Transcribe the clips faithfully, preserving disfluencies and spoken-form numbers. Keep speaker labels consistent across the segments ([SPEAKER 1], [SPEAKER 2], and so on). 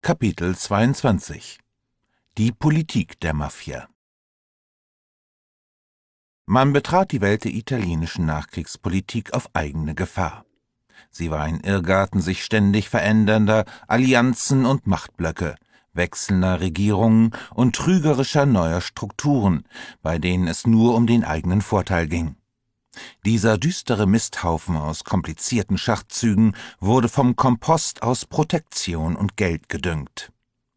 [SPEAKER 1] Kapitel zweiundzwanzig Die Politik der Mafia. Man betrat die Welt der italienischen Nachkriegspolitik auf eigene Gefahr. Sie war ein Irrgarten sich ständig verändernder Allianzen und Machtblöcke, wechselnder Regierungen und trügerischer neuer Strukturen, bei denen es nur um den eigenen Vorteil ging. Dieser düstere Misthaufen aus komplizierten Schachzügen wurde vom Kompost aus Protektion und Geld gedüngt.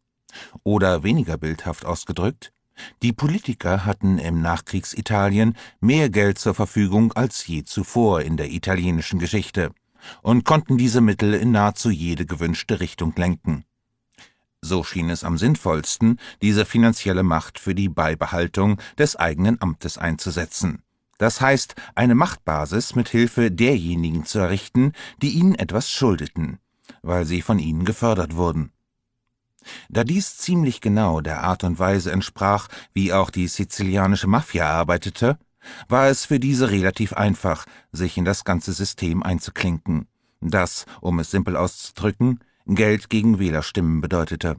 [SPEAKER 1] Oder weniger bildhaft ausgedrückt, die Politiker hatten im Nachkriegsitalien mehr Geld zur Verfügung als je zuvor in der italienischen Geschichte und konnten diese Mittel in nahezu jede gewünschte Richtung lenken. So schien es am sinnvollsten, diese finanzielle Macht für die Beibehaltung des eigenen Amtes einzusetzen. Das heißt, eine Machtbasis mit Hilfe derjenigen zu errichten, die ihnen etwas schuldeten, weil sie von ihnen gefördert wurden. Da dies ziemlich genau der Art und Weise entsprach, wie auch die sizilianische Mafia arbeitete, war es für diese relativ einfach, sich in das ganze System einzuklinken, das, um es simpel auszudrücken, Geld gegen Wählerstimmen bedeutete.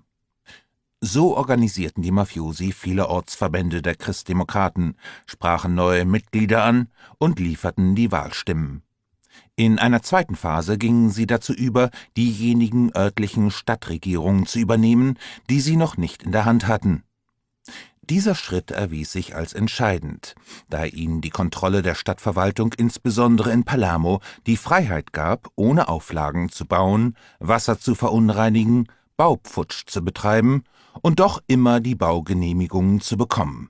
[SPEAKER 1] So organisierten die Mafiosi viele Ortsverbände der Christdemokraten, sprachen neue Mitglieder an und lieferten die Wahlstimmen. In einer zweiten Phase gingen sie dazu über, diejenigen örtlichen Stadtregierungen zu übernehmen, die sie noch nicht in der Hand hatten. Dieser Schritt erwies sich als entscheidend, da ihnen die Kontrolle der Stadtverwaltung insbesondere in Palermo die Freiheit gab, ohne Auflagen zu bauen, Wasser zu verunreinigen, Baupfutsch zu betreiben und doch immer die Baugenehmigungen zu bekommen.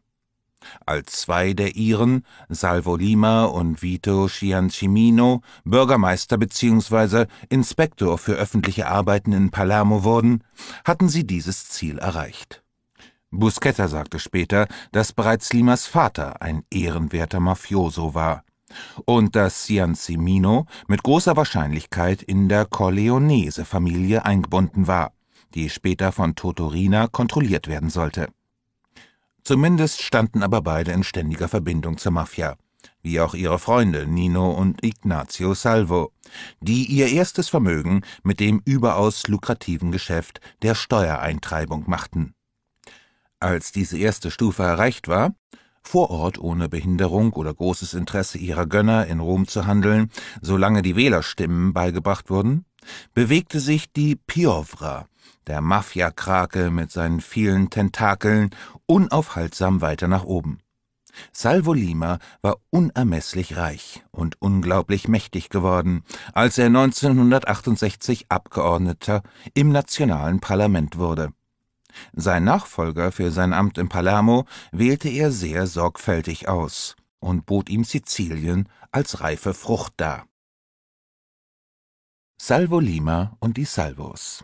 [SPEAKER 1] Als zwei der Iren, Salvo Lima und Vito Ciancimino, Bürgermeister bzw. Inspektor für öffentliche Arbeiten in Palermo wurden, hatten sie dieses Ziel erreicht. Buscetta sagte später, dass bereits Limas Vater ein ehrenwerter Mafioso war und dass Ciancimino mit großer Wahrscheinlichkeit in der Corleonese-Familie eingebunden war, die später von Totorina kontrolliert werden sollte. Zumindest standen aber beide in ständiger Verbindung zur Mafia, wie auch ihre Freunde Nino und Ignazio Salvo, die ihr erstes Vermögen mit dem überaus lukrativen Geschäft der Steuereintreibung machten. Als diese erste Stufe erreicht war, vor Ort ohne Behinderung oder großes Interesse ihrer Gönner in Rom zu handeln, solange die Wählerstimmen beigebracht wurden, bewegte sich die Piovra, der Mafia-Krake mit seinen vielen Tentakeln, unaufhaltsam weiter nach oben. Salvo Lima war unermesslich reich und unglaublich mächtig geworden, als er neunzehnhundertachtundsechzig Abgeordneter im nationalen Parlament wurde. Sein Nachfolger für sein Amt in Palermo wählte er sehr sorgfältig aus und bot ihm Sizilien als reife Frucht dar. Salvo Lima und die Salvos.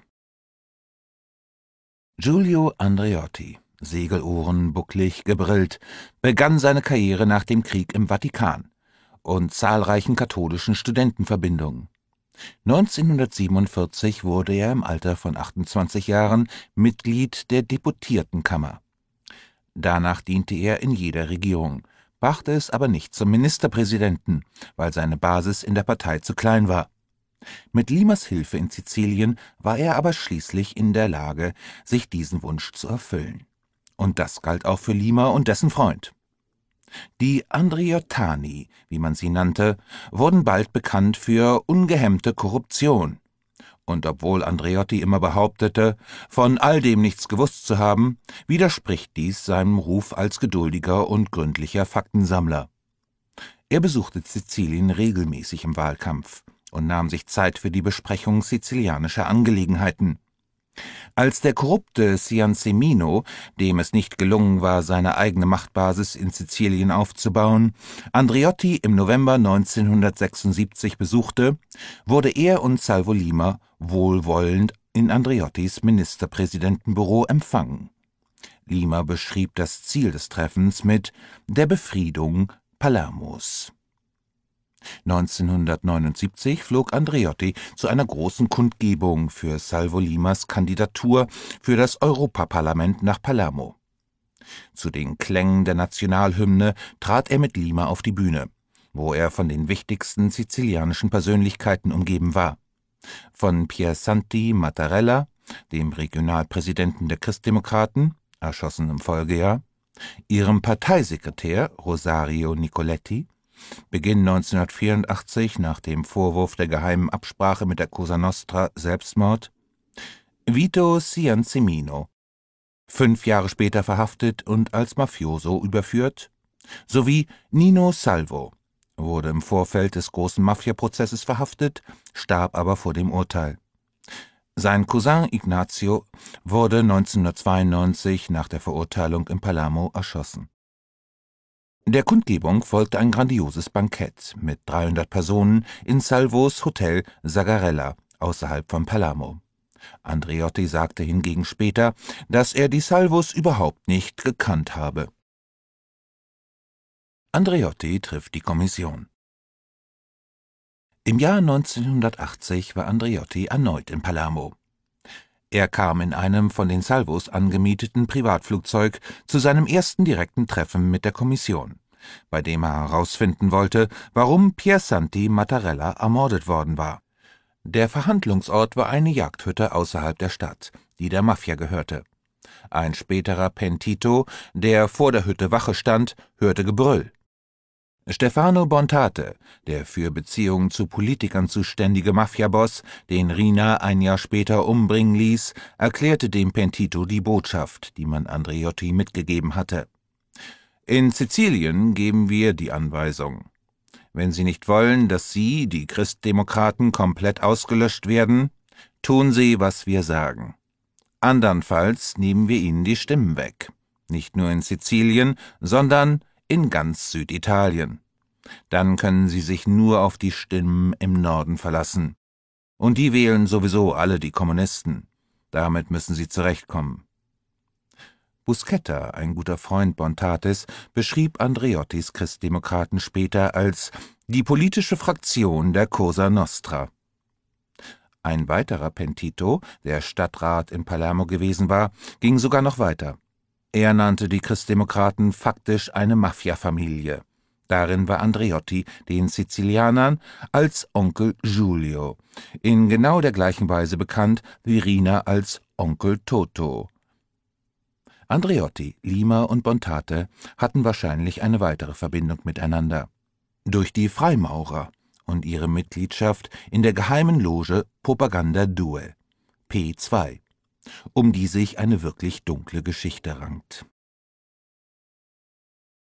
[SPEAKER 1] Giulio Andreotti, Segelohren, bucklig, gebrillt, begann seine Karriere nach dem Krieg im Vatikan und zahlreichen katholischen Studentenverbindungen. neunzehnhundertsiebenundvierzig wurde er im Alter von achtundzwanzig Jahren Mitglied der Deputiertenkammer. Danach diente er in jeder Regierung, brachte es aber nicht zum Ministerpräsidenten, weil seine Basis in der Partei zu klein war. Mit Limas Hilfe in Sizilien war er aber schließlich in der Lage, sich diesen Wunsch zu erfüllen. Und das galt auch für Lima und dessen Freund. Die Andreottani, wie man sie nannte, wurden bald bekannt für ungehemmte Korruption. Und obwohl Andreotti immer behauptete, von all dem nichts gewusst zu haben, widerspricht dies seinem Ruf als geduldiger und gründlicher Faktensammler. Er besuchte Sizilien regelmäßig im Wahlkampf und nahm sich Zeit für die Besprechung sizilianischer Angelegenheiten. Als der korrupte Ciancimino, dem es nicht gelungen war, seine eigene Machtbasis in Sizilien aufzubauen, Andreotti im November neunzehnhundertsechsundsiebzig besuchte, wurde er und Salvo Lima wohlwollend in Andreottis Ministerpräsidentenbüro empfangen. Lima beschrieb das Ziel des Treffens mit der Befriedung Palermos. neunzehnhundertneunundsiebzig flog Andreotti zu einer großen Kundgebung für Salvo Limas Kandidatur für das Europaparlament nach Palermo. Zu den Klängen der Nationalhymne trat er mit Lima auf die Bühne, wo er von den wichtigsten sizilianischen Persönlichkeiten umgeben war. Von Piersanti Mattarella dem Regionalpräsidenten der Christdemokraten, erschossen im Folgejahr, ihrem Parteisekretär Rosario Nicoletti, Beginn neunzehnhundertvierundachtzig nach dem Vorwurf der geheimen Absprache mit der Cosa Nostra Selbstmord, Vito Ciancimino, fünf Jahre später verhaftet und als Mafioso überführt, sowie Nino Salvo, wurde im Vorfeld des großen Mafia-Prozesses verhaftet, starb aber vor dem Urteil. Sein Cousin Ignazio wurde neunzehnhundertzweiundneunzig nach der Verurteilung in Palermo erschossen. Der Kundgebung folgte ein grandioses Bankett mit dreihundert Personen in Salvos Hotel Zagarella außerhalb von Palermo. Andreotti sagte hingegen später, dass er die Salvos überhaupt nicht gekannt habe. Andreotti trifft die Kommission. Im Jahr neunzehnhundertachtzig war Andreotti erneut in Palermo. Er kam in einem von den Salvos angemieteten Privatflugzeug zu seinem ersten direkten Treffen mit der Kommission, bei dem er herausfinden wollte, warum Piersanti Mattarella ermordet worden war. Der Verhandlungsort war eine Jagdhütte außerhalb der Stadt, die der Mafia gehörte. Ein späterer Pentito, der vor der Hütte Wache stand, hörte Gebrüll. Stefano Bontate, der für Beziehungen zu Politikern zuständige Mafiaboss, den Rina ein Jahr später umbringen ließ, erklärte dem Pentito die Botschaft, die man Andreotti mitgegeben hatte. »In Sizilien geben wir die Anweisung. Wenn Sie nicht wollen, dass Sie, die Christdemokraten, komplett ausgelöscht werden, tun Sie, was wir sagen. Andernfalls nehmen wir Ihnen die Stimmen weg. Nicht nur in Sizilien, sondern in ganz Süditalien. Dann können Sie sich nur auf die Stimmen im Norden verlassen. Und die wählen sowieso alle die Kommunisten. Damit müssen Sie zurechtkommen.« Buscetta, ein guter Freund Bontates, beschrieb Andreottis Christdemokraten später als die politische Fraktion der Cosa Nostra. Ein weiterer Pentito, der Stadtrat in Palermo gewesen war, ging sogar noch weiter. Er nannte die Christdemokraten faktisch eine Mafia-Familie. Darin war Andreotti den Sizilianern als Onkel Giulio, in genau der gleichen Weise bekannt wie Rina als Onkel Toto. Andreotti, Lima und Bontate hatten wahrscheinlich eine weitere Verbindung miteinander. Durch die Freimaurer und ihre Mitgliedschaft in der geheimen Loge Propaganda Due, P zwei, um die sich eine wirklich dunkle Geschichte rankt.